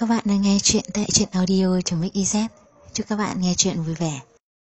Các bạn đang nghe chuyện tại truyện audio.mix.iz. Chúc các bạn nghe chuyện vui vẻ.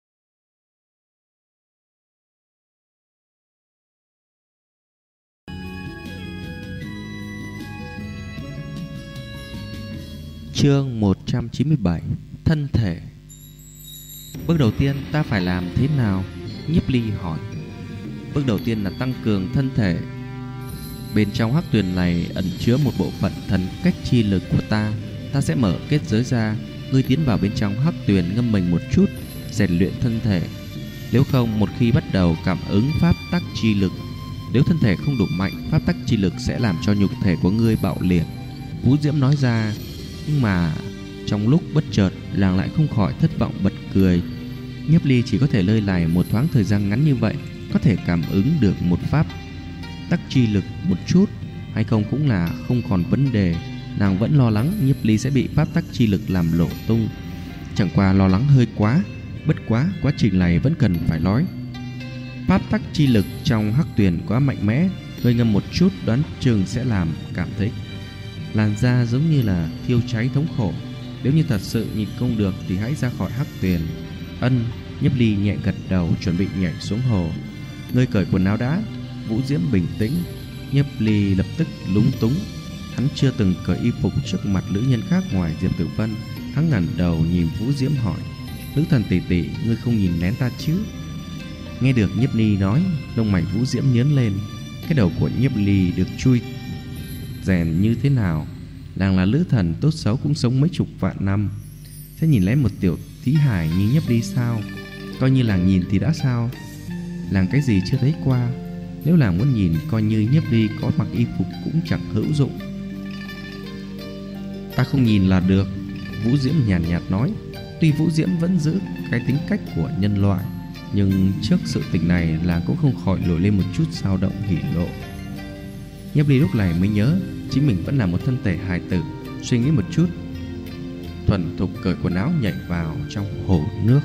Chương 197. Thân thể. Bước đầu tiên ta phải làm thế nào? Nhiếp Ly hỏi. Bước đầu tiên là tăng cường thân thể. Bên trong hắc tuyền này ẩn chứa một bộ phận thần cách chi lực của ta. Ta sẽ mở kết giới ra, ngươi tiến vào bên trong hắc tuyền ngâm mình một chút, rèn luyện thân thể. Nếu không, một khi bắt đầu cảm ứng pháp tắc chi lực, nếu thân thể không đủ mạnh, pháp tắc chi lực sẽ làm cho nhục thể của ngươi bạo liệt. Vũ Diễm nói ra. Nhưng mà trong lúc bất chợt, nàng lại không khỏi thất vọng bật cười. Nhiếp Ly chỉ có thể lơi lải một thoáng thời gian ngắn như vậy, có thể cảm ứng được một pháp tắc chi lực một chút hay không cũng là không còn vấn đề. Nàng vẫn lo lắng Nhiếp Ly sẽ bị pháp tắc chi lực làm lộ tung. Chẳng qua lo lắng hơi quá. Bất quá quá trình này vẫn cần phải nói. Pháp tắc chi lực trong hắc tuyền quá mạnh mẽ, hơi ngâm một chút đoán chừng sẽ làm cảm thấy làn da giống như là thiêu cháy thống khổ. Nếu như thật sự nhịn không được thì hãy ra khỏi hắc tuyền. Ân. Nhiếp Ly nhẹ gật đầu, chuẩn bị nhảy xuống hồ. Ngươi cởi quần áo đã. Vũ Diễm bình tĩnh. Nhiếp Ly lập tức lúng túng. Hắn chưa từng cởi y phục trước mặt nữ nhân khác ngoài Diệp Tử Vân. Hắn ngẩng đầu nhìn Vũ Diễm hỏi: Nữ thần tỷ tỷ, ngươi không nhìn lén ta chứ? Nghe được Nhiếp Ly nói, lông mày Vũ Diễm nhướng lên. Cái đầu của Nhiếp Ly được chui rèn như thế nào? Nàng là nữ thần, tốt xấu cũng sống mấy chục vạn năm, sẽ nhìn lén một tiểu thí hài như Nhiếp Ly sao? Coi như làng nhìn thì đã sao? Làng cái gì chưa thấy qua? Nếu làng muốn nhìn, coi như Nhiếp Ly có mặc y phục cũng chẳng hữu dụng. Ta không nhìn là được. Vũ Diễm nhàn nhạt nói. Tuy Vũ Diễm vẫn giữ cái tính cách của nhân loại, nhưng trước sự tình này làng cũng không khỏi nổi lên một chút dao động hỉ nộ. Nhiếp Ly lúc này mới nhớ chính mình vẫn là một thân thể hài tử. Suy nghĩ một chút, thuần thục cởi quần áo nhảy vào trong hồ nước.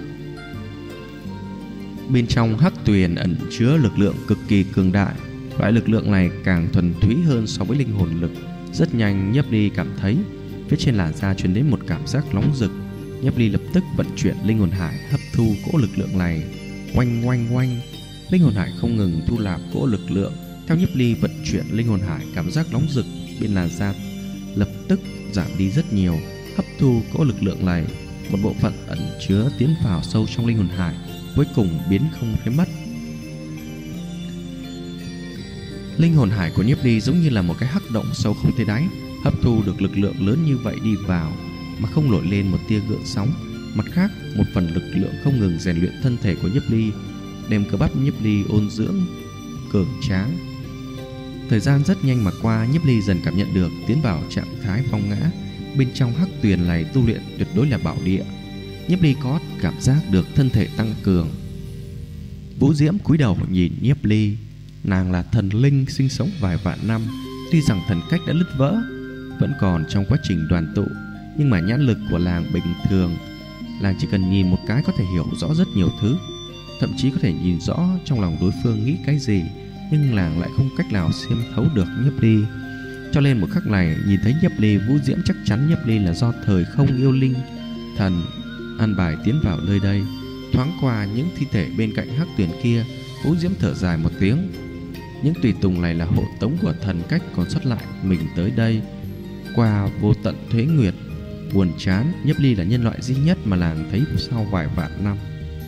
Bên trong hắc tuyền ẩn chứa lực lượng cực kỳ cường đại. Loại lực lượng này càng thuần túy hơn so với linh hồn lực. Rất nhanh Nhiếp Ly cảm thấy phía trên làn da truyền đến một cảm giác nóng rực. Nhiếp Ly lập tức vận chuyển linh hồn hải hấp thu cỗ lực lượng này. Oanh oanh oanh. Linh hồn hải không ngừng thu nạp cỗ lực lượng. Theo Nhiếp Ly vận chuyển linh hồn hải, cảm giác nóng rực bên làn da lập tức giảm đi rất nhiều. Hấp thu cỗ lực lượng này, một bộ phận ẩn chứa tiến vào sâu trong linh hồn hải, cuối cùng biến không thấy mất. Linh hồn hải của Nhiếp Ly giống như là một cái hắc động sâu không thấy đáy, hấp thu được lực lượng lớn như vậy đi vào mà không nổi lên một tia gợn sóng. Mặt khác, một phần lực lượng không ngừng rèn luyện thân thể của Nhiếp Ly, đem cơ bắp Nhiếp Ly ôn dưỡng cường tráng. Thời gian rất nhanh mà qua, Nhiếp Ly dần cảm nhận được tiến vào trạng thái phong ngã. Bên trong hắc tuyền này tu luyện tuyệt đối là bảo địa. Nhiếp Ly có cảm giác được thân thể tăng cường. Vũ Diễm cúi đầu nhìn Nhiếp Ly. Nàng là thần linh sinh sống vài vạn năm, tuy rằng thần cách đã nứt vỡ, vẫn còn trong quá trình đoàn tụ, nhưng mà nhãn lực của làng bình thường. Làng chỉ cần nhìn một cái có thể hiểu rõ rất nhiều thứ, thậm chí có thể nhìn rõ trong lòng đối phương nghĩ cái gì, nhưng làng lại không cách nào xem thấu được Nhiếp Ly. Cho nên một khắc này nhìn thấy Nhiếp Ly, Vũ Diễm chắc chắn Nhiếp Ly là do thời không yêu linh thần an bài tiến vào nơi đây. Thoáng qua những thi thể bên cạnh hắc tuyền kia, Vũ Diễm thở dài một tiếng. Những tùy tùng này là hộ tống của thần cách còn sót lại mình tới đây qua vô tận thuế nguyệt. Buồn chán, Nhiếp Ly là nhân loại duy nhất mà làng thấy sau vài vạn năm.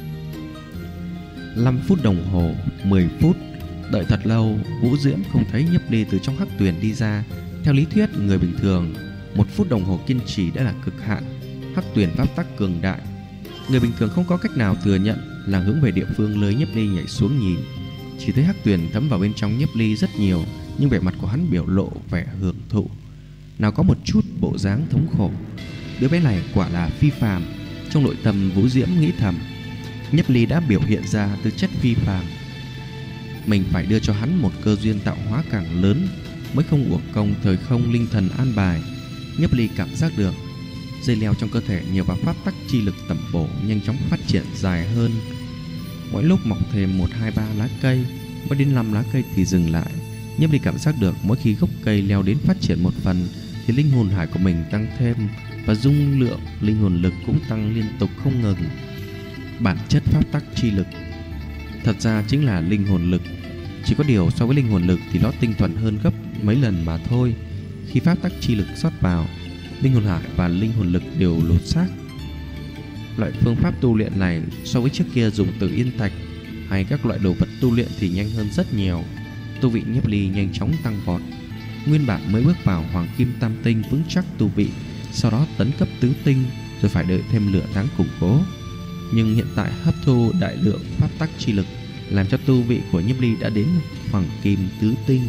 5 phút đồng hồ, 10 phút. Đợi thật lâu, Vũ Diễm không thấy Nhiếp Ly từ trong hắc tuyền đi ra. Theo lý thuyết, người bình thường 1 phút đồng hồ kiên trì đã là cực hạn. Hắc tuyền pháp tắc cường đại, người bình thường không có cách nào thừa nhận. Là hướng về địa phương lưới Nhiếp Ly nhảy xuống nhìn, chỉ thấy hắc tuyền thấm vào bên trong Nhiếp Ly rất nhiều, nhưng vẻ mặt của hắn biểu lộ vẻ hưởng thụ, nào có một chút bộ dáng thống khổ. Đứa bé này quả là phi phàm. Trong nội tâm Vũ Diễm nghĩ thầm, Nhiếp Ly đã biểu hiện ra tư chất phi phàm, mình phải đưa cho hắn một cơ duyên tạo hóa càng lớn, mới không uổng công thời không linh thần an bài. Nhiếp Ly cảm giác được dây leo trong cơ thể nhờ vào pháp tắc chi lực tẩm bổ nhanh chóng phát triển dài hơn. Mỗi lúc mọc thêm 1, 2, 3 lá cây, mới đến 5 lá cây thì dừng lại. Nhiếp Ly cảm giác được mỗi khi gốc cây leo đến phát triển một phần thì linh hồn hải của mình tăng thêm và dung lượng linh hồn lực cũng tăng liên tục không ngừng. Bản chất pháp tắc chi lực thật ra chính là linh hồn lực, chỉ có điều so với linh hồn lực thì nó tinh thuần hơn gấp mấy lần mà thôi. Khi pháp tắc chi lực rót vào, linh hồn hải và linh hồn lực đều lột xác. Loại phương pháp tu luyện này so với trước kia dùng từ yên thạch hay các loại đồ vật tu luyện thì nhanh hơn rất nhiều. Tu vị Nhiếp Ly nhanh chóng tăng vọt. Nguyên bản mới bước vào Hoàng Kim Tam Tinh vững chắc tu vị, sau đó tấn cấp tứ tinh, rồi phải đợi thêm nửa tháng củng cố. Nhưng hiện tại hấp thu đại lượng pháp tắc chi lực làm cho tu vị của Nhiếp Ly đã đến Hoàng Kim tứ tinh.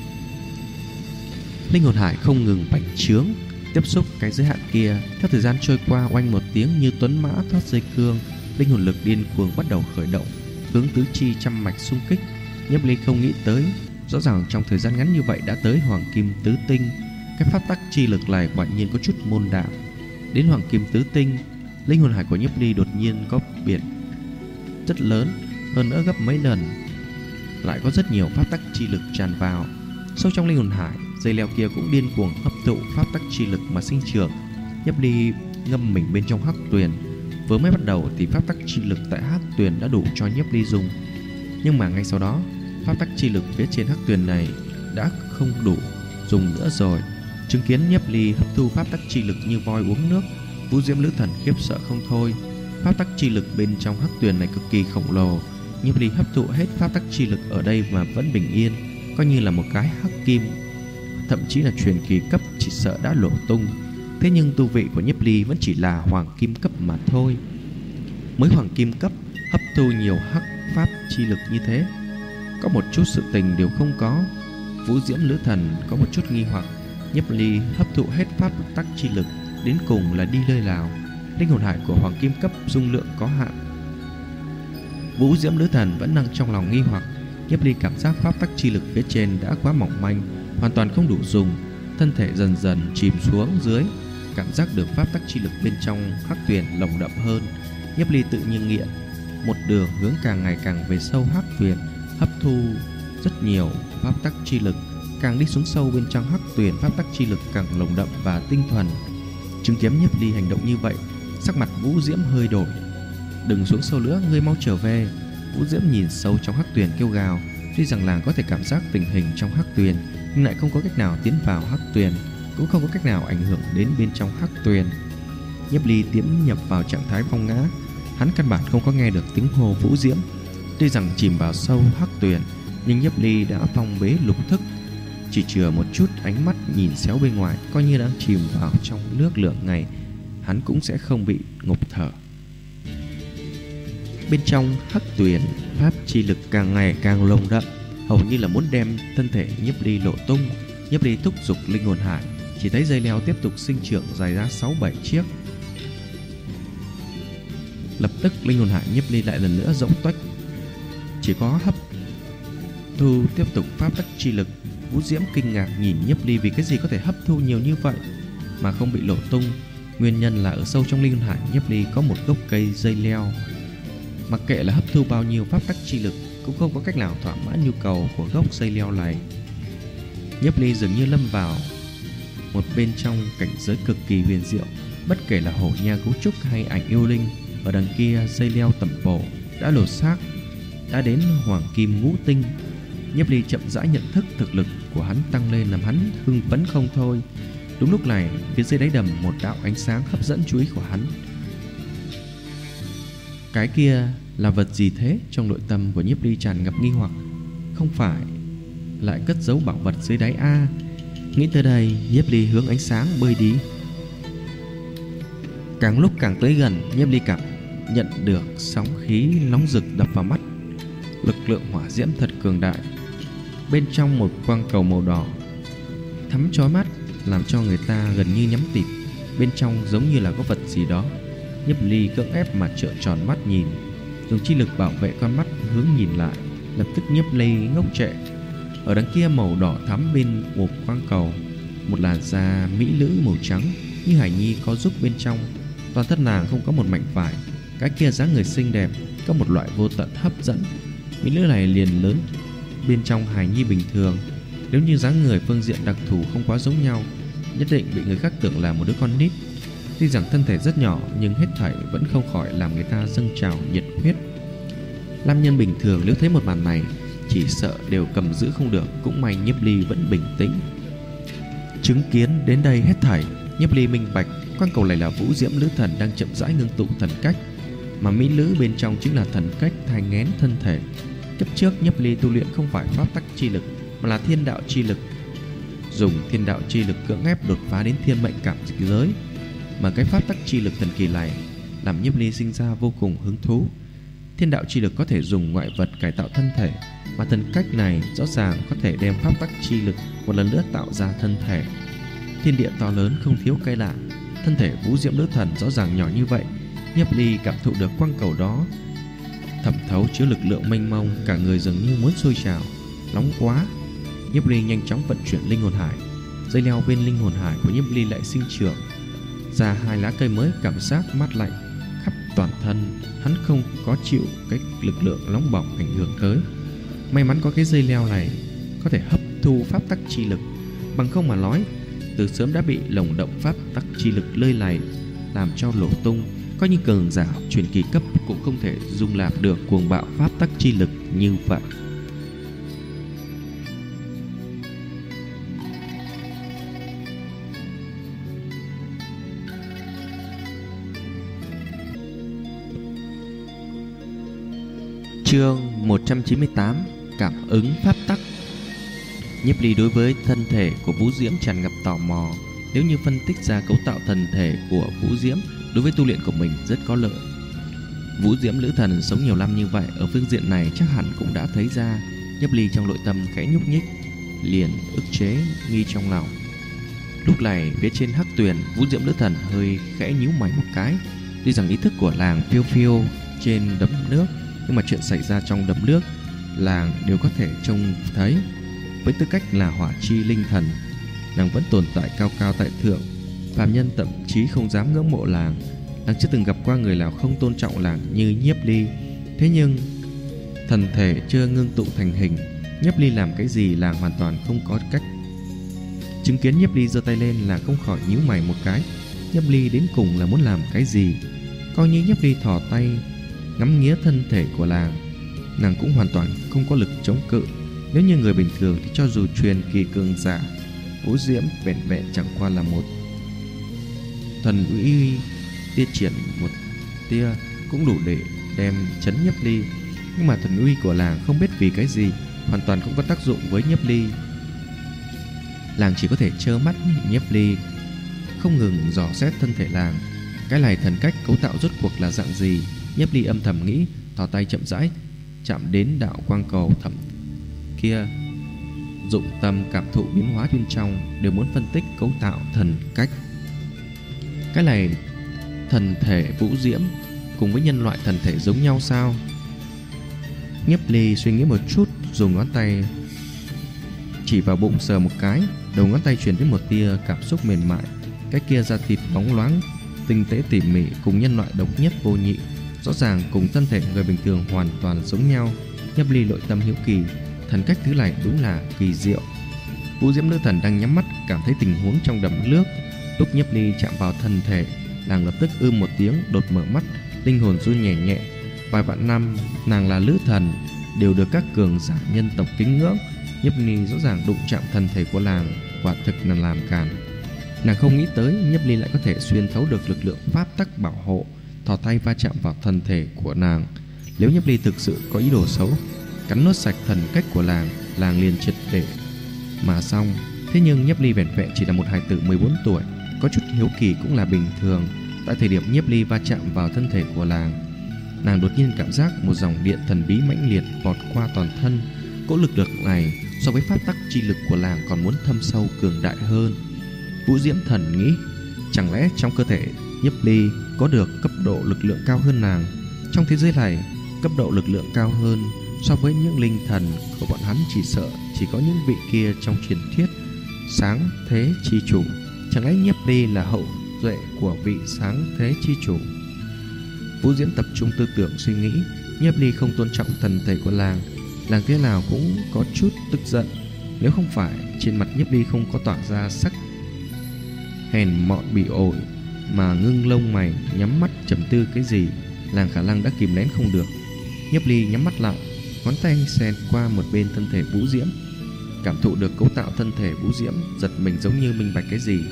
Linh hồn hải không ngừng bành trướng, tiếp xúc cái giới hạn kia. Theo thời gian trôi qua, oanh một tiếng như tuấn mã thoát dây cương, linh hồn lực điên cuồng bắt đầu khởi động, hướng tứ chi trăm mạch xung kích. Nhiếp Ly không nghĩ tới, rõ ràng trong thời gian ngắn như vậy đã tới Hoàng Kim tứ tinh. Cái pháp tắc chi lực này quả nhiên có chút môn đạo. Đến Hoàng Kim tứ tinh, linh hồn hải của Nhiếp Ly đột nhiên có biển rất lớn, hơn nữa gấp mấy lần. Lại có rất nhiều pháp tắc chi lực tràn vào. Sâu trong linh hồn hải, dây leo kia cũng điên cuồng hấp thụ pháp tắc chi lực mà sinh trưởng. Nhiếp Ly ngâm mình bên trong hắc tuyền. Vừa mới bắt đầu thì pháp tắc chi lực tại hắc tuyền đã đủ cho Nhiếp Ly dùng, nhưng mà ngay sau đó pháp tắc chi lực phía trên hắc tuyền này đã không đủ dùng nữa rồi. Chứng kiến Nhiếp Ly hấp thu pháp tắc chi lực như voi uống nước, Vũ Diễm Lữ Thần khiếp sợ không thôi. Pháp tắc chi lực bên trong hắc tuyền này cực kỳ khổng lồ. Nhiếp Ly hấp thụ hết pháp tắc chi lực ở đây mà vẫn bình yên, coi như là một cái hắc kim, thậm chí là truyền kỳ cấp chỉ sợ đã nổ tung. Thế nhưng tu vị của Nhiếp Ly vẫn chỉ là hoàng kim cấp mà thôi. Mới hoàng kim cấp hấp thu nhiều hắc pháp chi lực như thế, có một chút sự tình đều không có. Vũ Diễm Lữ Thần có một chút nghi hoặc. Nhiếp Ly hấp thụ hết pháp tắc chi lực, đến cùng là đi nơi nào? Linh hồn hải của hoàng kim cấp dung lượng có hạn. Vũ Diễm Lữ Thần vẫn đang trong lòng nghi hoặc. Nhiếp Ly cảm giác pháp tắc chi lực phía trên đã quá mỏng manh, hoàn toàn không đủ dùng. Thân thể dần dần chìm xuống dưới, cảm giác được pháp tắc chi lực bên trong hắc tuyền lồng đậm hơn. Nhiếp Ly tự nhiên nghiện, một đường hướng càng ngày càng về sâu hắc tuyền, hấp thu rất nhiều pháp tắc chi lực. Càng đi xuống sâu bên trong hắc tuyền, pháp tắc chi lực càng lồng đậm và tinh thuần. Chứng kiến Nhiếp Ly hành động như vậy, sắc mặt Vũ Diễm hơi đổi. Đừng xuống sâu nữa, ngươi mau trở về. Vũ Diễm nhìn sâu trong hắc tuyền kêu gào. Tuy rằng làng có thể cảm giác tình hình trong hắc tuyền, nhưng lại không có cách nào tiến vào hắc tuyền, cũng không có cách nào ảnh hưởng đến bên trong hắc tuyền. Nhiếp Ly tiến nhập vào trạng thái phong ngã. Hắn căn bản không có nghe được tiếng hô Vũ Diễm. Tuy rằng chìm vào sâu hắc tuyền, nhưng Nhiếp Ly đã phong bế lục thức, chỉ chừa một chút ánh mắt nhìn xéo bên ngoài, coi như đang chìm vào trong nước lửa ngày, hắn cũng sẽ không bị ngộp thở. Bên trong hắc tuyền, pháp chi lực càng ngày càng lồng đậm, hầu như là muốn đem thân thể Nhiếp Ly lộ tung. Nhiếp Ly thúc giục linh hồn hải, chỉ thấy dây leo tiếp tục sinh trưởng dài ra 6-7 chiếc. Lập tức linh hồn hải Nhiếp Ly lại lần nữa rỗng tuếch. Chỉ có hấp thu tiếp tục pháp tắc chi lực. Vũ Diễm kinh ngạc nhìn Nhiếp Ly vì cái gì có thể hấp thu nhiều như vậy mà không bị lộ tung. Nguyên nhân là ở sâu trong linh hồn hải Nhiếp Ly có một gốc cây dây leo. Mặc kệ là hấp thu bao nhiêu pháp tắc chi lực, cũng không có cách nào thỏa mãn nhu cầu của gốc dây leo này. Nhiếp Ly dường như lâm vào một bên trong cảnh giới cực kỳ huyền diệu. Bất kể là hổ nha cấu trúc hay ảnh yêu linh, ở đằng kia dây leo tẩm bổ đã lột xác, đã đến hoàng kim ngũ tinh. Nhiếp Ly chậm rãi nhận thức thực lực của hắn tăng lên, làm hắn hưng phấn không thôi. Đúng lúc này, phía dưới đáy đầm một đạo ánh sáng hấp dẫn chú ý của hắn. Cái kia là vật gì thế? Trong nội tâm của Nhiếp Ly tràn ngập nghi hoặc. Không phải lại cất giấu bảo vật dưới đáy a? Nghĩ tới đây, Nhiếp Ly hướng ánh sáng bơi đi. Càng lúc càng tới gần, Nhiếp Ly cảm nhận được sóng khí nóng rực đập vào mắt. Lực lượng hỏa diễm thật cường đại. Bên trong một quang cầu màu đỏ thắm chói mắt, làm cho người ta gần như nhắm tịt. Bên trong giống như là có vật gì đó. Nhiếp Ly cưỡng ép mà trợn tròn mắt nhìn, dùng chi lực bảo vệ con mắt hướng nhìn lại. Lập tức Nhiếp Ly ngốc trệ. Ở đằng kia màu đỏ thắm bên một quang cầu, một làn da mỹ nữ màu trắng như hài nhi có giúp bên trong. Toàn thân nàng không có một mảnh vải. Cái kia dáng người xinh đẹp có một loại vô tận hấp dẫn. Mỹ nữ này liền lớn bên trong hài nhi bình thường. Nếu như dáng người phương diện đặc thù không quá giống nhau, nhất định bị người khác tưởng là một đứa con nít. Tuy rằng thân thể rất nhỏ nhưng hết thảy vẫn không khỏi làm người ta dâng trào nhiệt huyết. Nam nhân bình thường nếu thấy một màn này chỉ sợ đều cầm giữ không được. Cũng may Nhiếp Ly vẫn bình tĩnh. Chứng kiến đến đây hết thảy, Nhiếp Ly minh bạch quang cầu này là Vũ Diễm Lữ Thần đang chậm rãi ngưng tụ thần cách, mà mỹ lữ bên trong chính là thần cách thai nghén thân thể. Kiếp trước Nhiếp Ly tu luyện không phải pháp tắc chi lực mà là thiên đạo chi lực, dùng thiên đạo chi lực cưỡng ép đột phá đến thiên mệnh cảm giới. Mà cái pháp tắc chi lực thần kỳ này làm Nhiếp Ly sinh ra vô cùng hứng thú. Thiên đạo chi lực có thể dùng ngoại vật cải tạo thân thể, mà thần cách này rõ ràng có thể đem pháp tắc chi lực một lần nữa tạo ra thân thể. Thiên địa to lớn không thiếu cái lạ, thân thể Vũ Diễm Lữ Thần rõ ràng nhỏ như vậy. Nhiếp Ly cảm thụ được quang cầu đó thẩm thấu chứa lực lượng mênh mông, cả người dường như muốn sôi trào. Nóng quá! Nhiếp Ly nhanh chóng vận chuyển linh hồn hải. Dây leo bên linh hồn hải của Nhiếp Ly lại sinh trưởng ra hai lá cây mới, cảm giác mát lạnh khắp toàn thân. Hắn không có chịu cái lực lượng nóng bỏng ảnh hưởng tới. May mắn có cái dây leo này có thể hấp thu pháp tắc chi lực, bằng không mà nói từ sớm đã bị lồng động pháp tắc chi lực lơi lầy làm cho nổ tung. Coi như cường giả truyền kỳ cấp cũng không thể dung nạp được cuồng bạo pháp tắc chi lực như vậy. Chương 198: Cảm ứng pháp tắc. Nhiếp Ly đối với thân thể của Vũ Diễm tràn ngập tò mò. Nếu như phân tích ra cấu tạo thân thể của Vũ Diễm, đối với tu luyện của mình rất có lợi. Vũ Diễm Lữ Thần sống nhiều năm như vậy, ở phương diện này chắc hẳn cũng đã thấy ra. Nhiếp Ly trong nội tâm khẽ nhúc nhích, liền ức chế nghi trong lòng. Lúc này phía trên hắc tuyền, Vũ Diễm Lữ Thần hơi khẽ nhíu mày một cái. Tuy rằng ý thức của làng phiêu phiêu trên đầm nước, nhưng mà chuyện xảy ra trong đầm nước làng đều có thể trông thấy. Với tư cách là hỏa chi linh thần, nàng vẫn tồn tại cao cao tại thượng. Phàm nhân thậm chí không dám ngưỡng mộ làng. Nàng chưa từng gặp qua người nào không tôn trọng làng như Nhiếp Ly. Thế nhưng thần thể chưa ngưng tụ thành hình, Nhiếp Ly làm cái gì làng hoàn toàn không có cách. Chứng kiến Nhiếp Ly giơ tay lên là không khỏi nhíu mày một cái. Nhiếp Ly đến cùng là muốn làm cái gì? Coi như Nhiếp Ly thò tay ngắm nghía thân thể của làng, nàng cũng hoàn toàn không có lực chống cự. Nếu như người bình thường thì cho dù truyền kỳ cường giả, Vũ Diễm vẹn vẹn chẳng qua là một thần uy tia triển một tia cũng đủ để đem chấn Nhiếp Ly. Nhưng mà thần uy của làng không biết vì cái gì hoàn toàn không có tác dụng với Nhiếp Ly. Làng chỉ có thể trơ mắt nhìn Nhiếp Ly không ngừng dò xét thân thể làng. Cái này thần cách cấu tạo rốt cuộc là dạng gì? Nhiếp Ly âm thầm nghĩ, thò tay chậm rãi chạm đến đạo quang cầu thẩm kia, dụng tâm cảm thụ biến hóa bên trong, đều muốn phân tích cấu tạo thần cách. Cái này thần thể Vũ Diễm cùng với nhân loại thần thể giống nhau sao? Nhiếp Ly suy nghĩ một chút, dùng ngón tay chỉ vào bụng sờ một cái, đầu ngón tay truyền đến một tia cảm xúc mềm mại. Cái kia da thịt bóng loáng, tinh tế tỉ mỉ, cùng nhân loại độc nhất vô nhị, rõ ràng cùng thân thể người bình thường hoàn toàn giống nhau. Nhiếp Ly nội tâm hiếu kỳ, thần cách thứ này đúng là kỳ diệu. Vũ Diễm Nữ Thần đang nhắm mắt cảm thấy tình huống trong đầm nước. Lúc Nhiếp Ly chạm vào thân thể, nàng lập tức một tiếng, đột mở mắt, linh hồn run nhẹ nhẹ. Vài vạn năm nàng là lữ thần, đều được các cường giả nhân tộc kính ngưỡng. Nhiếp Ly rõ ràng đụng chạm thân thể của làng, quả thực là làm càn. Nàng không nghĩ tới Nhiếp Ly lại có thể xuyên thấu được lực lượng pháp tắc bảo hộ, thò tay va chạm vào thân thể của nàng. Nếu Nhiếp Ly thực sự có ý đồ xấu, cắn nuốt sạch thần cách của làng liền triệt để mà xong. Thế nhưng Nhiếp Ly vẻn vẹn chỉ là một hài tử 14 tuổi, có chút hiếu kỳ cũng là bình thường. Tại thời điểm Nhiếp Ly va chạm vào thân thể của làng, nàng đột nhiên cảm giác một dòng điện thần bí mãnh liệt vọt qua toàn thân. Cỗ lực lượng này so với pháp tắc chi lực của làng còn muốn thâm sâu cường đại hơn. Vũ Diễm Thần nghĩ, chẳng lẽ trong cơ thể Nhiếp Ly có được cấp độ lực lượng cao hơn nàng? Trong thế giới này, cấp độ lực lượng cao hơn so với những linh thần của bọn hắn chỉ sợ chỉ có những vị kia trong truyền thuyết sáng thế chi chủ. Chẳng lẽ Nhiếp Ly là hậu duệ của vị sáng thế chi chủ? Vũ Diễm tập trung tư tưởng suy nghĩ. Nhiếp Ly không tôn trọng thần thể của làng thế nào cũng có chút tức giận. Nếu không phải trên mặt Nhiếp Ly không có tỏa ra sắc hèn mọn bị ổi mà ngưng lông mày nhắm mắt trầm tư cái gì. Làng Khả Lăng đã kìm nén không được. Nhiếp Ly nhắm mắt lại, ngón tay xẹt qua một bên thân thể Vũ Diễm, cảm thụ được cấu tạo thân thể Vũ Diễm, giật mình giống như minh bạch cái gì.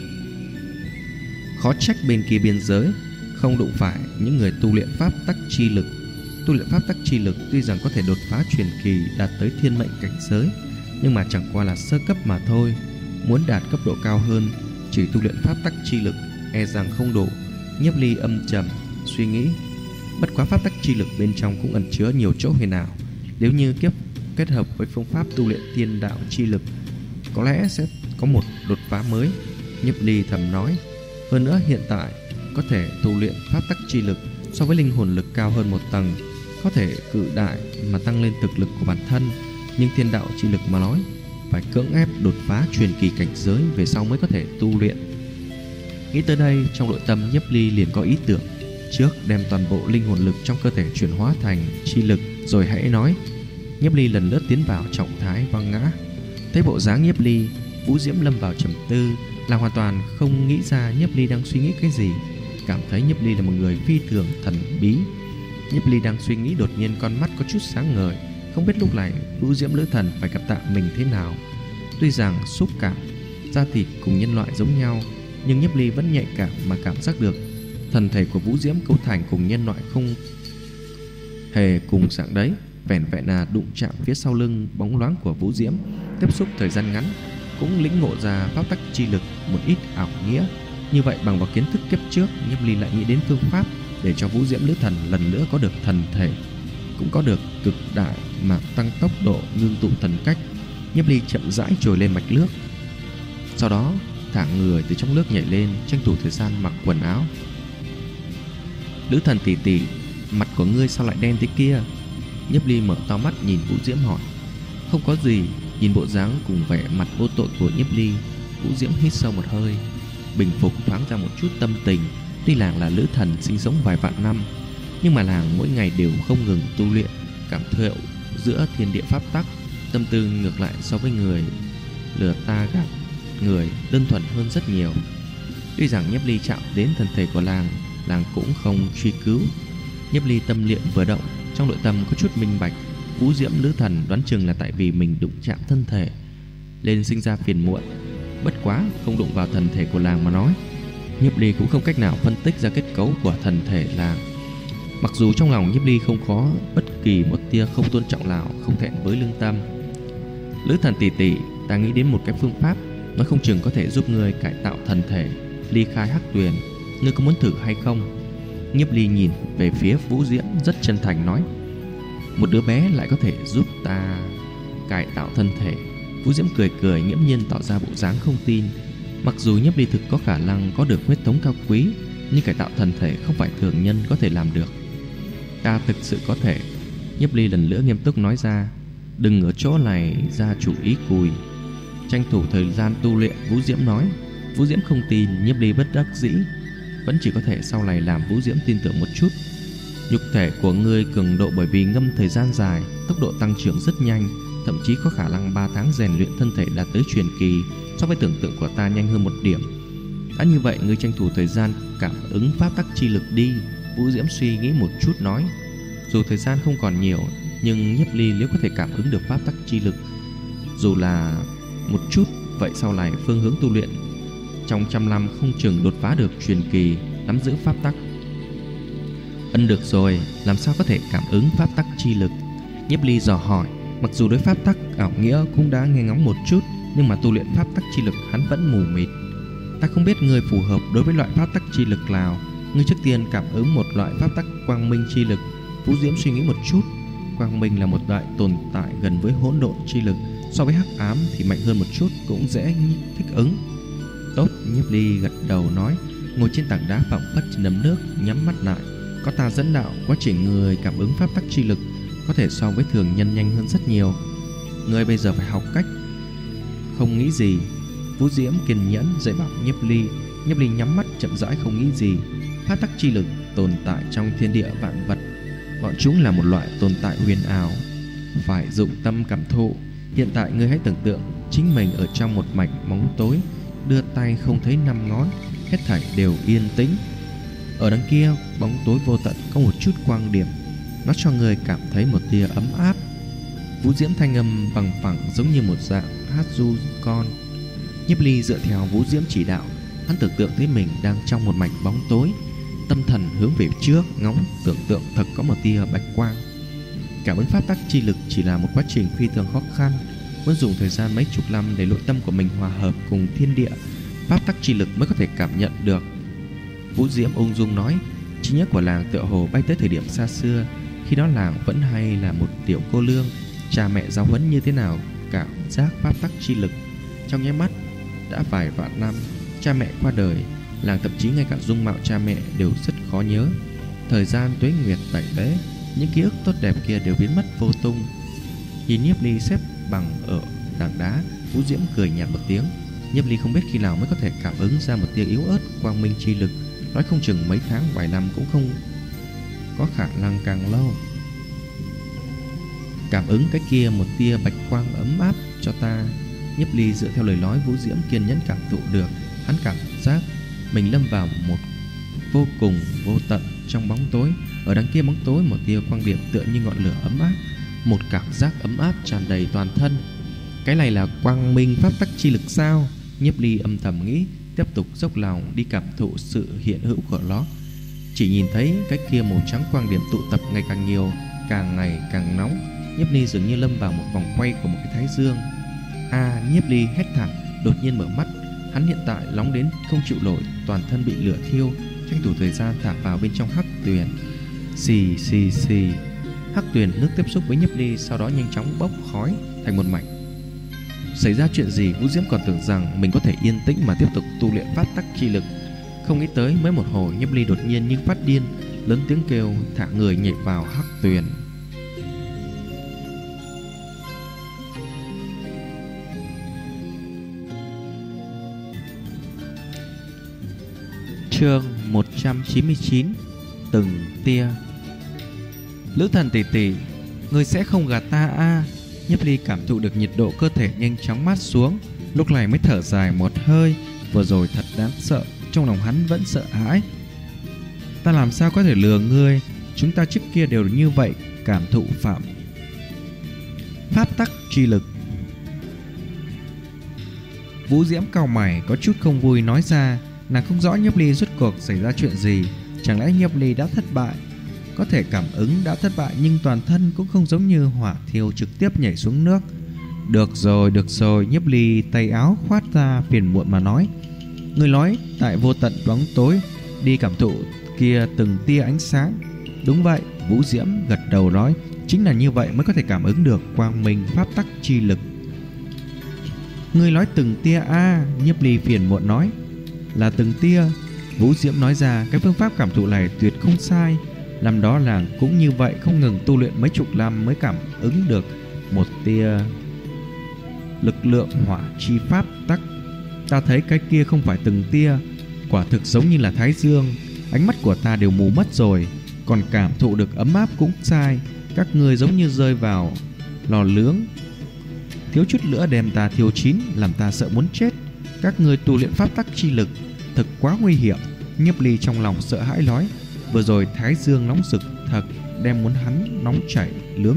Khó trách bên kia biên giới không đụng phải những người tu luyện pháp tắc chi lực. Tu luyện pháp tắc chi lực tuy rằng có thể đột phá truyền kỳ đạt tới thiên mệnh cảnh giới, nhưng mà chẳng qua là sơ cấp mà thôi. Muốn đạt cấp độ cao hơn, chỉ tu luyện pháp tắc chi lực e rằng không đủ. Nhiếp Ly âm trầm suy nghĩ, bất quá pháp tắc chi lực bên trong cũng ẩn chứa nhiều chỗ huyền ảo. Nếu như kết hợp với phương pháp tu luyện thiên đạo chi lực, có lẽ sẽ có một đột phá mới. Nhiếp Ly thầm nói. Hơn nữa hiện tại có thể tu luyện pháp tắc chi lực so với linh hồn lực cao hơn một tầng, có thể cự đại mà tăng lên thực lực của bản thân. Nhưng thiên đạo chi lực mà nói, phải cưỡng ép đột phá truyền kỳ cảnh giới về sau mới có thể tu luyện. Nghĩ tới đây, trong nội tâm Nhiếp Ly liền có ý tưởng, trước đem toàn bộ linh hồn lực trong cơ thể chuyển hóa thành chi lực rồi hãy nói. Nhiếp Ly lần lượt tiến vào trọng thái văng ngã. Thấy bộ dáng Nhiếp Ly, Vũ Diễm lâm vào trầm tư, là hoàn toàn không nghĩ ra Nhiếp Ly đang suy nghĩ cái gì, cảm thấy Nhiếp Ly là một người phi thường thần bí. Nhiếp Ly đang suy nghĩ, đột nhiên con mắt có chút sáng ngời, không biết lúc này Vũ Diễm Lữ Thần phải cảm tạ mình thế nào. Tuy rằng xúc cảm, da thịt cùng nhân loại giống nhau, nhưng Nhiếp Ly vẫn nhạy cảm mà cảm giác được thần thể của Vũ Diễm cấu thành cùng nhân loại không hề cùng dạng đấy. Vẻn vẹn là đụng chạm phía sau lưng bóng loáng của Vũ Diễm, tiếp xúc thời gian ngắn cũng lĩnh ngộ ra pháp tắc chi lực một ít ảo nghĩa. Như vậy bằng vào kiến thức kiếp trước, Nhiếp Ly lại nghĩ đến phương pháp để cho Vũ Diễm Lữ Thần lần nữa có được thần thể, cũng có được cực đại mà tăng tốc độ ngưng tụ thần cách. Nhiếp Ly chậm rãi trồi lên mạch nước, sau đó thả người từ trong nước nhảy lên, tranh thủ thời gian mặc quần áo. Lữ Thần tỷ tỷ, mặt của ngươi sao lại đen thế kia? Nhiếp Ly mở to mắt nhìn Vũ Diễm hỏi. Không có gì. Nhìn bộ dáng cùng vẻ mặt vô tội của Nhiếp Ly, Vũ Diễm hít sâu một hơi, bình phục thoáng ra một chút tâm tình. Tuy làng là lữ thần sinh sống vài vạn năm, nhưng mà làng mỗi ngày đều không ngừng tu luyện, cảm thụ giữa thiên địa pháp tắc. Tâm tư ngược lại so với người lừa ta gạt người đơn thuần hơn rất nhiều. Tuy rằng Nhiếp Ly chạm đến thân thể của làng cũng không truy cứu. Nhiếp Ly tâm niệm vừa động, trong nội tâm có chút minh bạch, Vũ Diễm Lữ Thần đoán chừng là tại vì mình đụng chạm thân thể nên sinh ra phiền muộn. Bất quá không đụng vào thần thể của làng mà nói, Nhiếp Ly cũng không cách nào phân tích ra kết cấu của thần thể làng. Mặc dù trong lòng Nhiếp Ly không có bất kỳ một tia không tôn trọng nào, không thẹn với lương tâm. Lữ Thần tỷ tỷ, ta nghĩ đến một cái phương pháp, nó không chừng có thể giúp ngươi cải tạo thần thể, ly khai hắc tuyền. Ngươi có muốn thử hay không? Nhiếp Ly nhìn về phía Vũ Diễm rất chân thành nói. Một đứa bé lại có thể giúp ta cải tạo thân thể? Vũ Diễm cười cười, nghiễm nhiên tỏ ra bộ dáng không tin. Mặc dù Nhiếp Ly thực có khả năng có được huyết thống cao quý, nhưng cải tạo thân thể không phải thường nhân có thể làm được. Ta thực sự có thể. Nhiếp Ly lần nữa nghiêm túc nói ra. Đừng ở chỗ này ra chủ ý cùi. Tranh thủ thời gian tu luyện, Vũ Diễm nói. Vũ Diễm không tin, Nhiếp Ly bất đắc dĩ, vẫn chỉ có thể sau này làm Vũ Diễm tin tưởng một chút. Nhục thể của ngươi cường độ bởi vì ngâm thời gian dài, tốc độ tăng trưởng rất nhanh, thậm chí có khả năng 3 tháng rèn luyện thân thể đạt tới truyền kỳ, so với tưởng tượng của ta nhanh hơn một điểm. Đã như vậy, ngươi tranh thủ thời gian cảm ứng pháp tắc chi lực đi. Vũ Diễm suy nghĩ một chút nói. Dù thời gian không còn nhiều, nhưng Nhiếp Ly nếu có thể cảm ứng được pháp tắc chi lực, dù là một chút, vậy sau này phương hướng tu luyện trong 100 năm không chừng đột phá được truyền kỳ, nắm giữ pháp tắc. Được rồi, làm sao có thể cảm ứng pháp tắc chi lực? Nhiếp Ly dò hỏi. Mặc dù đối pháp tắc ảo nghĩa cũng đã nghe ngóng một chút, nhưng mà tu luyện pháp tắc chi lực hắn vẫn mù mịt. Ta không biết ngươi phù hợp đối với loại pháp tắc chi lực nào. Ngươi trước tiên cảm ứng một loại pháp tắc quang minh chi lực. Vũ Diễm suy nghĩ một chút. Quang minh là một loại tồn tại gần với hỗn độn chi lực, so với hắc ám thì mạnh hơn một chút, cũng dễ thích ứng. Tốt, Nhiếp Ly gật đầu nói, ngồi trên tảng đá phẳng phất trên đầm nước, nhắm mắt lại. Có ta dẫn đạo, quá trình người cảm ứng pháp tắc chi lực có thể so với thường nhân nhanh hơn rất nhiều. Người bây giờ phải học cách không nghĩ gì. Vũ Diễm kiên nhẫn dạy bảo Nhiếp Ly. Nhiếp Ly nhắm mắt chậm rãi không nghĩ gì. Pháp tắc chi lực tồn tại trong thiên địa vạn vật, bọn chúng là một loại tồn tại huyền ảo, phải dụng tâm cảm thụ. Hiện tại ngươi hãy tưởng tượng chính mình ở trong một mảnh bóng tối, đưa tay không thấy 5 ngón, hết thảy đều yên tĩnh. Ở đằng kia, bóng tối vô tận có một chút quang điểm, nó cho người cảm thấy một tia ấm áp. Vũ diễm thanh âm bằng phẳng giống như một dạng hát ru con. Nhiếp Ly dựa theo Vũ diễm chỉ đạo, hắn tưởng tượng thấy mình đang trong một mảnh bóng tối, tâm thần hướng về trước ngóng, tưởng tượng thật có một tia bạch quang. Cảm ứng pháp tắc chi lực chỉ là một quá trình phi thường khó khăn, muốn dùng thời gian mấy chục năm để nội tâm của mình hòa hợp cùng thiên địa, pháp tắc chi lực mới có thể cảm nhận được. Vũ diễm ung dung nói, trí nhớ của làng tựa hồ bay tới thời điểm xa xưa, khi đó làng vẫn hay là một tiểu cô nương, cha mẹ giáo huấn như thế nào cảm giác pháp tắc chi lực. Trong nháy mắt đã vài vạn năm, cha mẹ qua đời, làng thậm chí ngay cả dung mạo cha mẹ đều rất khó nhớ. Thời gian tuế nguyệt tẩy lễ, những ký ức tốt đẹp kia đều biến mất vô tung. Nhìn Nhiếp Ly xếp bằng ở tảng đá, Vũ diễm cười nhạt một tiếng. Nhiếp Ly không biết khi nào mới có thể cảm ứng ra một tia yếu ớt quang minh chi lực, nói không chừng mấy tháng vài năm cũng không có khả năng càng lâu. Cảm ứng cái kia một tia bạch quang ấm áp cho ta. Nhiếp Ly dựa theo lời nói Vũ diễm kiên nhẫn cảm thụ được. Hắn cảm giác mình lâm vào một vô cùng vô tận trong bóng tối. Ở đằng kia bóng tối một tia quang điểm tựa như ngọn lửa ấm áp, một cảm giác ấm áp tràn đầy toàn thân. Cái này là quang minh pháp tắc chi lực sao? Nhiếp Ly âm thầm nghĩ, tiếp tục dốc lòng đi cảm thụ sự hiện hữu của nó. Chỉ nhìn thấy cái kia màu trắng quang điểm tụ tập ngày càng nhiều, càng ngày càng nóng. Nhiếp Ly dường như lâm vào một vòng quay của một cái thái dương. Nhiếp Ly hét thảm, đột nhiên mở mắt. Hắn hiện tại nóng đến không chịu nổi, toàn thân bị lửa thiêu, tranh thủ thời gian thả vào bên trong hắc tuyền. Xì xì xì, hắc tuyền nước tiếp xúc với Nhiếp Ly, sau đó nhanh chóng bốc khói thành một mảnh. Xảy ra chuyện gì? Vũ diễm còn tưởng rằng mình có thể yên tĩnh mà tiếp tục tu luyện pháp tắc chi lực, không nghĩ tới mới một hồi Nhiếp Ly đột nhiên như phát điên, lớn tiếng kêu, thả người nhảy vào hắc tuyền. Chương 199. Từng tia. Lữ thần tỷ tỷ, ngươi sẽ không gạt ta a? Nhiếp Ly cảm thụ được nhiệt độ cơ thể nhanh chóng mát xuống, lúc này mới thở dài một hơi. Vừa rồi thật đáng sợ, trong lòng hắn vẫn sợ hãi. Ta làm sao có thể lừa ngươi? Chúng ta trước kia đều như vậy, cảm thụ phạm pháp tắc chi lực. Vũ diễm cau mày, có chút không vui nói ra. Nàng không rõ Nhiếp Ly rốt cuộc xảy ra chuyện gì. Chẳng lẽ Nhiếp Ly đã thất bại? Có thể cảm ứng đã thất bại, nhưng toàn thân cũng không giống như hỏa thiêu trực tiếp nhảy xuống nước. Được rồi, Nhiếp Ly tay áo khoát ra phiền muộn mà nói. Người nói tại vô tận bóng tối đi cảm thụ kia từng tia ánh sáng. Đúng vậy, Vũ diễm gật đầu nói, chính là như vậy mới có thể cảm ứng được quang minh pháp tắc chi lực. Người nói từng tia Nhiếp Ly phiền muộn nói. Là từng tia. Vũ diễm nói ra, cái phương pháp cảm thụ này tuyệt không sai. Năm đó làng cũng như vậy, không ngừng tu luyện mấy chục năm mới cảm ứng được một tia lực lượng hỏa chi pháp tắc. Ta thấy cái kia không phải từng tia, quả thực giống như là thái dương. Ánh mắt của ta đều mù mất rồi. Còn cảm thụ được ấm áp cũng sai. Các ngươi giống như rơi vào lò nướng, thiếu chút nữa đem ta thiêu chín, làm ta sợ muốn chết. Các ngươi tu luyện pháp tắc chi lực thật quá nguy hiểm. Nhiếp Ly trong lòng sợ hãi nói. Vừa rồi thái dương nóng rực thật, đem muốn hắn nóng chảy nướng.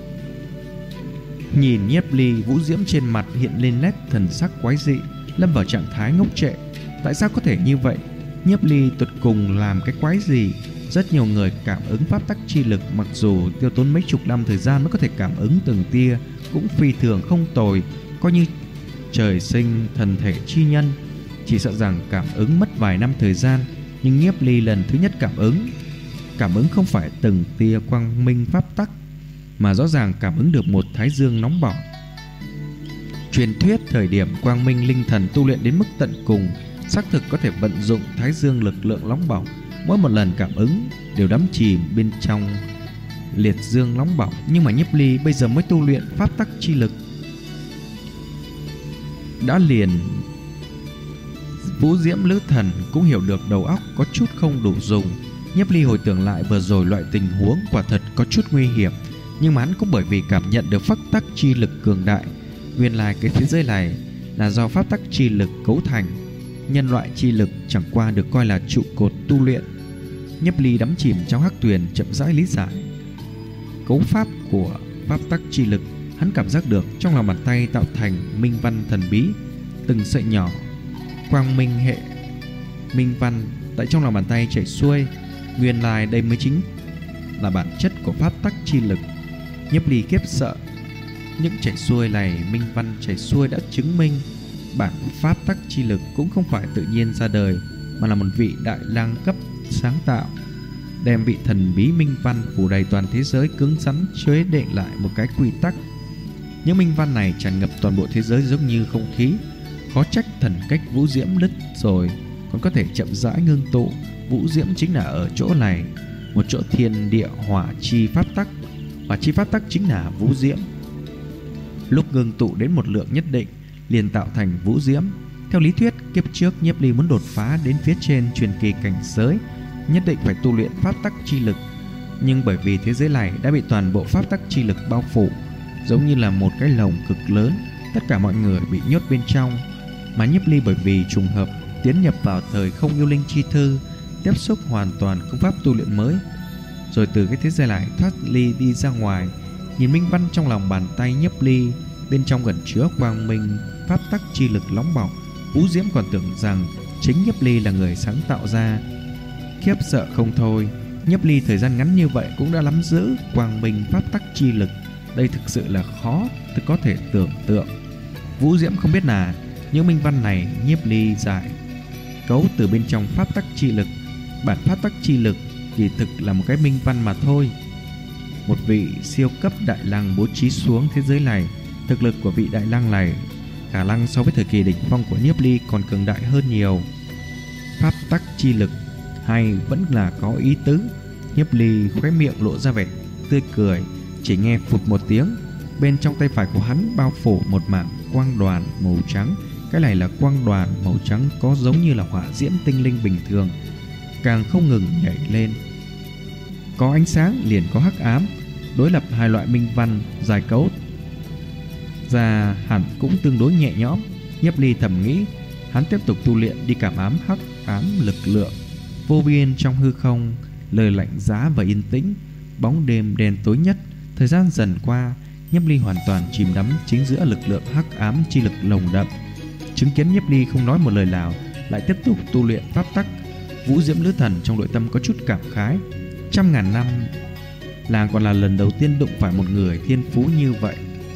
Nhìn Nhiếp Ly, Vũ diễm trên mặt hiện lên nét thần sắc quái dị, lâm vào trạng thái ngốc trệ. Tại sao có thể như vậy? Nhiếp Ly tuyệt cùng làm cái quái gì? Rất nhiều người cảm ứng pháp tắc chi lực, mặc dù tiêu tốn mấy chục năm thời gian mới có thể cảm ứng từng tia, cũng phi thường không tồi, coi như trời sinh thần thể chi nhân. Chỉ sợ rằng cảm ứng mất vài năm thời gian. Nhưng Nhiếp Ly lần thứ nhất cảm ứng không phải từng tia quang minh pháp tắc, mà rõ ràng cảm ứng được một thái dương nóng bỏng. Truyền thuyết thời điểm quang minh linh thần tu luyện đến mức tận cùng, xác thực có thể vận dụng thái dương lực lượng nóng bỏng. Mỗi một lần cảm ứng đều đắm chìm bên trong liệt dương nóng bỏng. Nhưng mà Nhiếp Ly bây giờ mới tu luyện pháp tắc chi lực, đã liền Vũ diễm lữ thần cũng hiểu được đầu óc có chút không đủ dùng. Nhiếp Ly hồi tưởng lại vừa rồi loại tình huống quả thật có chút nguy hiểm, nhưng mà hắn cũng bởi vì cảm nhận được pháp tắc chi lực cường đại. Nguyên lai cái thế giới này là do pháp tắc chi lực cấu thành. Nhân loại chi lực chẳng qua được coi là trụ cột tu luyện. Nhiếp Ly đắm chìm trong hắc tuyền, chậm rãi lý giải cấu pháp của pháp tắc chi lực. Hắn cảm giác được trong lòng bàn tay tạo thành minh văn thần bí, từng sợi nhỏ quang minh hệ minh văn tại trong lòng bàn tay chảy xuôi. Nguyên lai đây mới chính là bản chất của pháp tắc chi lực. Nhiếp Ly khiếp sợ. Những chảy xuôi này, minh văn chảy xuôi đã chứng minh bản pháp tắc chi lực cũng không phải tự nhiên ra đời, mà là một vị đại lang cấp sáng tạo, đem vị thần bí minh văn phủ đầy toàn thế giới cứng rắn chế định lại một cái quy tắc. Những minh văn này tràn ngập toàn bộ thế giới giống như không khí. Khó trách thần cách vũ diễm đứt rồi còn có thể chậm rãi ngưng tụ. Vũ diễm chính là ở chỗ này, một chỗ thiên địa hỏa chi pháp tắc. Hỏa chi pháp tắc chính là vũ diễm. Lúc ngưng tụ đến một lượng nhất định liền tạo thành vũ diễm. Theo lý thuyết, kiếp trước Nhiếp Ly muốn đột phá đến phía trên truyền kỳ cảnh giới, nhất định phải tu luyện pháp tắc chi lực. Nhưng bởi vì thế giới này đã bị toàn bộ pháp tắc chi lực bao phủ, giống như là một cái lồng cực lớn, tất cả mọi người bị nhốt bên trong. Mà Nhiếp Ly bởi vì trùng hợp tiến nhập vào thời không yêu linh chi thư, tiếp xúc hoàn toàn công pháp tu luyện mới, rồi từ cái thế giới này thoát ly đi ra ngoài, nhìn minh văn trong lòng bàn tay Nhiếp Ly, bên trong gần chứa quang minh pháp tắc chi lực nóng bỏng. Vũ diễm còn tưởng rằng chính Nhiếp Ly là người sáng tạo ra. Khiếp sợ không thôi. Nhiếp Ly thời gian ngắn như vậy cũng đã nắm giữ quang minh pháp tắc chi lực, đây thực sự là khó có thể tưởng tượng. Vũ diễm không biết là những minh văn này Nhiếp Ly giải cấu từ bên trong pháp tắc chi lực. Bản pháp tắc chi lực chỉ thực là một cái minh văn mà thôi. Một vị siêu cấp đại lang bố trí xuống thế giới này. Thực lực của vị đại lang này khả năng so với thời kỳ đỉnh phong của Nhiếp Ly còn cường đại hơn nhiều. Pháp tắc chi lực hay vẫn là có ý tứ. Nhiếp Ly khóe miệng lộ ra vẻ tươi cười. Chỉ nghe phụt một tiếng, bên trong tay phải của hắn bao phủ một mảng quang đoàn màu trắng. Cái này là quang đoàn màu trắng có giống như là hỏa diễm tinh linh bình thường, càng không ngừng nhảy lên. Có ánh sáng liền có hắc ám, đối lập hai loại minh văn giải cấu ra hẳn cũng tương đối nhẹ nhõm. Nhiếp Ly thầm nghĩ. Hắn tiếp tục tu luyện đi cảm ám hắc ám lực lượng vô biên trong hư không, lời lạnh giá và yên tĩnh. Bóng đêm đen tối nhất. Thời gian dần qua, Nhiếp Ly hoàn toàn chìm đắm chính giữa lực lượng hắc ám chi lực nồng đậm. Chứng kiến Nhiếp Ly không nói một lời nào, lại tiếp tục tu luyện pháp tắc, Vũ diễm nữ thần trong nội tâm có chút cảm khái. 100.000 năm làng còn là lần đầu tiên đụng phải một người thiên phú như vậy.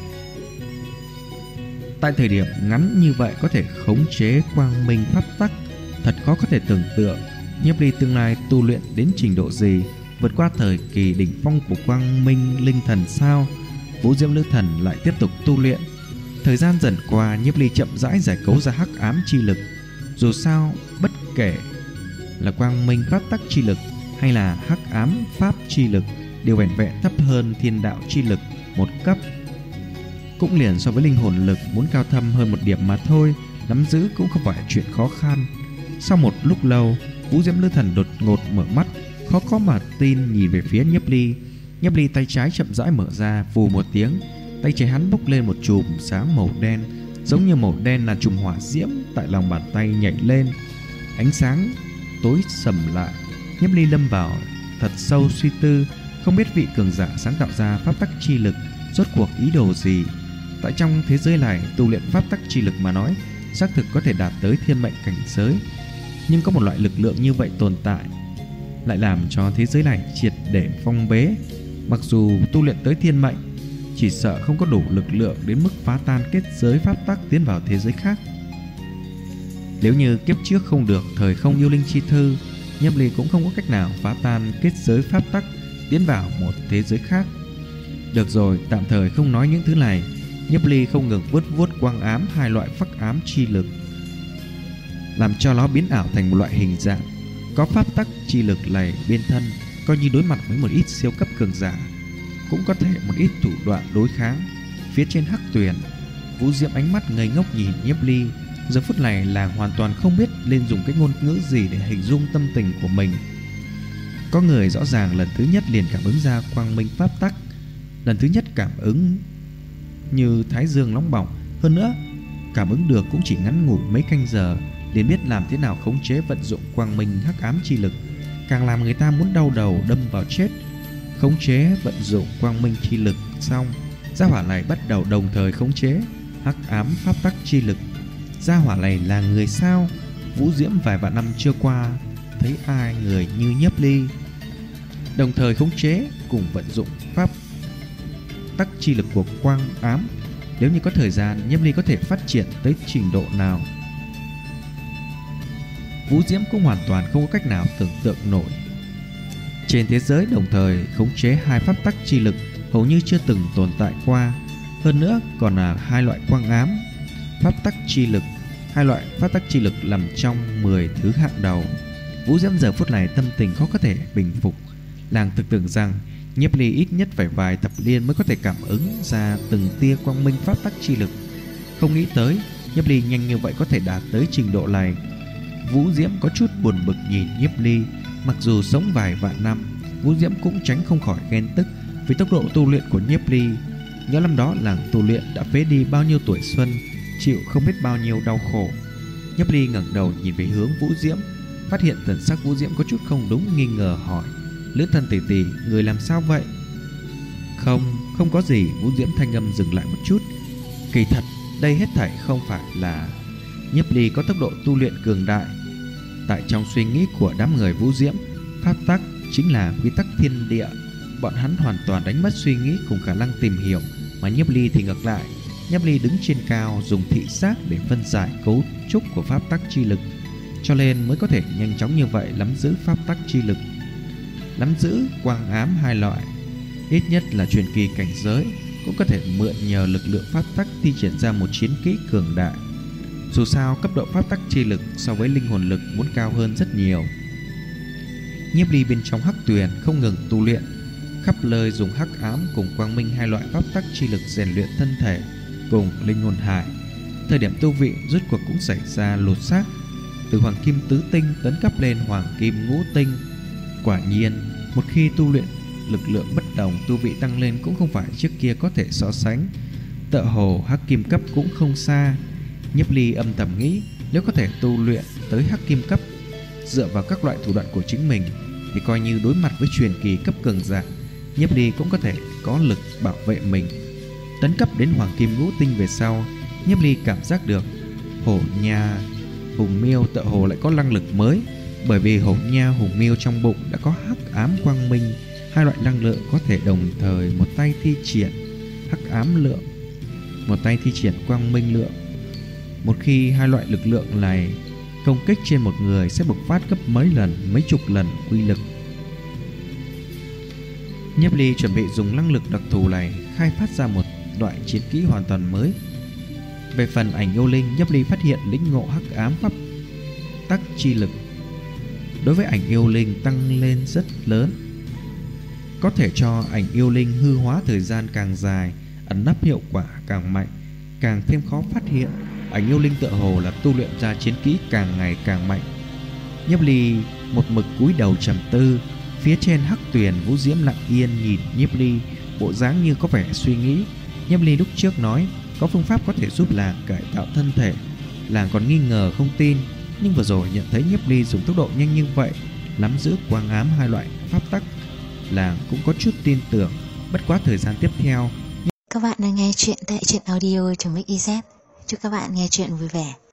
Tại thời điểm ngắn như vậy có thể khống chế quang minh pháp tắc, thật khó có thể tưởng tượng Nhiếp Ly tương lai tu luyện đến trình độ gì, vượt qua thời kỳ đỉnh phong của quang minh linh thần sao? Vũ diễm nữ thần lại tiếp tục tu luyện. Thời gian dần qua, Nhiếp Ly chậm rãi giải cấu ra hắc ám chi lực. Dù sao, bất kể là quang minh pháp tắc chi lực hay là hắc ám pháp chi lực đều vẻn vẹn thấp hơn thiên đạo chi lực một cấp, cũng liền so với linh hồn lực muốn cao thâm hơn một điểm mà thôi. Nắm giữ cũng không phải chuyện khó khăn. Sau một lúc lâu, Vũ diễm nữ thần đột ngột mở mắt, khó có mà tin nhìn về phía Nhiếp Ly. Nhiếp Ly tay trái chậm rãi mở ra, vù một tiếng, tay trái hắn bốc lên một chùm sáng màu đen, giống như màu đen là chùm hỏa diễm tại lòng bàn tay nhảy lên. Ánh sáng tối sầm lại. Nhiếp Ly lâm vào thật sâu suy tư, không biết vị cường giả sáng tạo ra pháp tắc chi lực rốt cuộc ý đồ gì. Tại trong thế giới này, tu luyện pháp tắc chi lực mà nói, xác thực có thể đạt tới thiên mệnh cảnh giới, nhưng có một loại lực lượng như vậy tồn tại, lại làm cho thế giới này triệt để phong bế. Mặc dù tu luyện tới thiên mệnh, chỉ sợ không có đủ lực lượng đến mức phá tan kết giới pháp tắc tiến vào thế giới khác. Nếu như kiếp trước không được thời không yêu linh chi thư, Nhiếp Ly cũng không có cách nào phá tan kết giới pháp tắc tiến vào một thế giới khác. Được rồi, tạm thời không nói những thứ này. Nhiếp Ly không ngừng vuốt quang ám hai loại phắc ám chi lực, làm cho nó biến ảo thành một loại hình dạng. Có pháp tắc chi lực này bên thân, coi như đối mặt với một ít siêu cấp cường giả cũng có thể một ít thủ đoạn đối kháng. Phía trên hắc tuyền, Vũ diễm ánh mắt ngây ngốc nhìn Nhiếp Ly. Giờ phút này là hoàn toàn không biết nên dùng cái ngôn ngữ gì để hình dung tâm tình của mình. Có người rõ ràng lần thứ nhất liền cảm ứng ra quang minh pháp tắc, lần thứ nhất cảm ứng như thái dương nóng bỏng, hơn nữa cảm ứng được cũng chỉ ngắn ngủi mấy canh giờ, liền biết làm thế nào khống chế vận dụng quang minh hắc ám chi lực, càng làm người ta muốn đau đầu đâm vào chết. Khống chế vận dụng quang minh chi lực xong, gia hỏa này bắt đầu đồng thời khống chế hắc ám pháp tắc chi lực. Gia hỏa này là người sao? Vũ Diễm vài vạn năm trôi qua thấy ai người như Nhiếp Ly đồng thời khống chế cùng vận dụng pháp tắc chi lực của quang ám. Nếu như có thời gian, Nhiếp Ly có thể phát triển tới trình độ nào? Vũ Diễm cũng hoàn toàn không có cách nào tưởng tượng nổi. Trên thế giới đồng thời khống chế hai pháp tắc chi lực hầu như chưa từng tồn tại qua. Hơn nữa còn là hai loại quang ám pháp tắc chi lực. Hai loại pháp tắc chi lực nằm trong 10 thứ hạng đầu. Vũ Diễm giờ phút này tâm tình khó có thể bình phục. Nàng thực tưởng rằng Nhiếp Ly ít nhất phải vài thập niên mới có thể cảm ứng ra từng tia quang minh pháp tắc chi lực. Không nghĩ tới Nhiếp Ly nhanh như vậy có thể đạt tới trình độ này. Vũ Diễm có chút buồn bực nhìn Nhiếp Ly. Mặc dù sống vài vạn năm, Vũ Diễm cũng tránh không khỏi ghen tức vì tốc độ tu luyện của Nhiếp Ly. Nhớ năm đó làng tu luyện đã phế đi bao nhiêu tuổi xuân, chịu không biết bao nhiêu đau khổ. Nhiếp Ly ngẩng đầu nhìn về hướng Vũ Diễm, phát hiện thần sắc Vũ Diễm có chút không đúng, nghi ngờ hỏi: "Lữ Thần tỷ tỷ, người làm sao vậy?" Không có gì." Vũ Diễm thanh âm dừng lại một chút. Kỳ thật đây hết thảy không phải là Nhiếp Ly có tốc độ tu luyện cường đại. Tại trong suy nghĩ của đám người Vũ Diễm, pháp tắc chính là quy tắc thiên địa. Bọn hắn hoàn toàn đánh mất suy nghĩ cùng khả năng tìm hiểu, mà Nhiếp Ly thì ngược lại. Nhiếp Ly đứng trên cao, dùng thị giác để phân giải cấu trúc của pháp tắc chi lực, cho nên mới có thể nhanh chóng như vậy nắm giữ pháp tắc chi lực. Nắm giữ quang ám hai loại, ít nhất là truyền kỳ cảnh giới, cũng có thể mượn nhờ lực lượng pháp tắc thi triển ra một chiến kỹ cường đại. Dù sao cấp độ pháp tắc chi lực so với linh hồn lực muốn cao hơn rất nhiều. Nhiếp Ly bên trong hắc tuyền không ngừng tu luyện, khắp nơi dùng hắc ám cùng quang minh hai loại pháp tắc chi lực rèn luyện thân thể cùng linh hồn hải. Thời điểm tu vị rốt cuộc cũng xảy ra lột xác, từ hoàng kim tứ tinh tấn cấp lên hoàng kim ngũ tinh. Quả nhiên, một khi tu luyện, lực lượng bất đồng, tu vị tăng lên cũng không phải trước kia có thể so sánh. Tựa hồ hắc kim cấp cũng không xa. Nhiếp Ly âm thầm nghĩ, nếu có thể tu luyện tới hắc kim cấp, dựa vào các loại thủ đoạn của chính mình, thì coi như đối mặt với truyền kỳ cấp cường giả, Nhiếp Ly cũng có thể có lực bảo vệ mình. Tấn cấp đến hoàng kim ngũ tinh về sau, Nhiếp Ly cảm giác được hổ nha hùng miêu tựa hồ lại có năng lực mới. Bởi vì hổ nha hùng miêu trong bụng đã có hắc ám quang minh hai loại năng lượng, có thể đồng thời một tay thi triển hắc ám lượng, một tay thi triển quang minh lượng. Một khi hai loại lực lượng này công kích trên một người sẽ bộc phát gấp mấy lần, mấy chục lần uy lực. Nhiếp Ly chuẩn bị dùng năng lực đặc thù này khai phát ra một loại chiến kỹ hoàn toàn mới. Về phần ảnh yêu linh, Nhiếp Ly phát hiện lĩnh ngộ hắc ám pháp tắc chi lực đối với ảnh yêu linh tăng lên rất lớn, có thể cho ảnh yêu linh hư hóa thời gian càng dài, ẩn nấp hiệu quả càng mạnh, càng thêm khó phát hiện. Ảnh yêu linh tựa hồ là tu luyện ra chiến kỹ càng ngày càng mạnh. Nhiếp Ly một mực cúi đầu trầm tư. Phía trên hắc tuyền, Vũ Diễm lặng yên nhìn Nhiếp Ly, bộ dáng như có vẻ suy nghĩ. Nhiếp Ly lúc trước nói có phương pháp có thể giúp làng cải tạo thân thể, làng còn nghi ngờ không tin, nhưng vừa rồi nhận thấy Nhiếp Ly dùng tốc độ nhanh như vậy, nắm giữ quang ám hai loại pháp tắc, làng cũng có chút tin tưởng. Bất quá thời gian tiếp theo. Các bạn đang nghe chuyện tại truyện audio.mix.iz. Chúc các bạn nghe chuyện vui vẻ.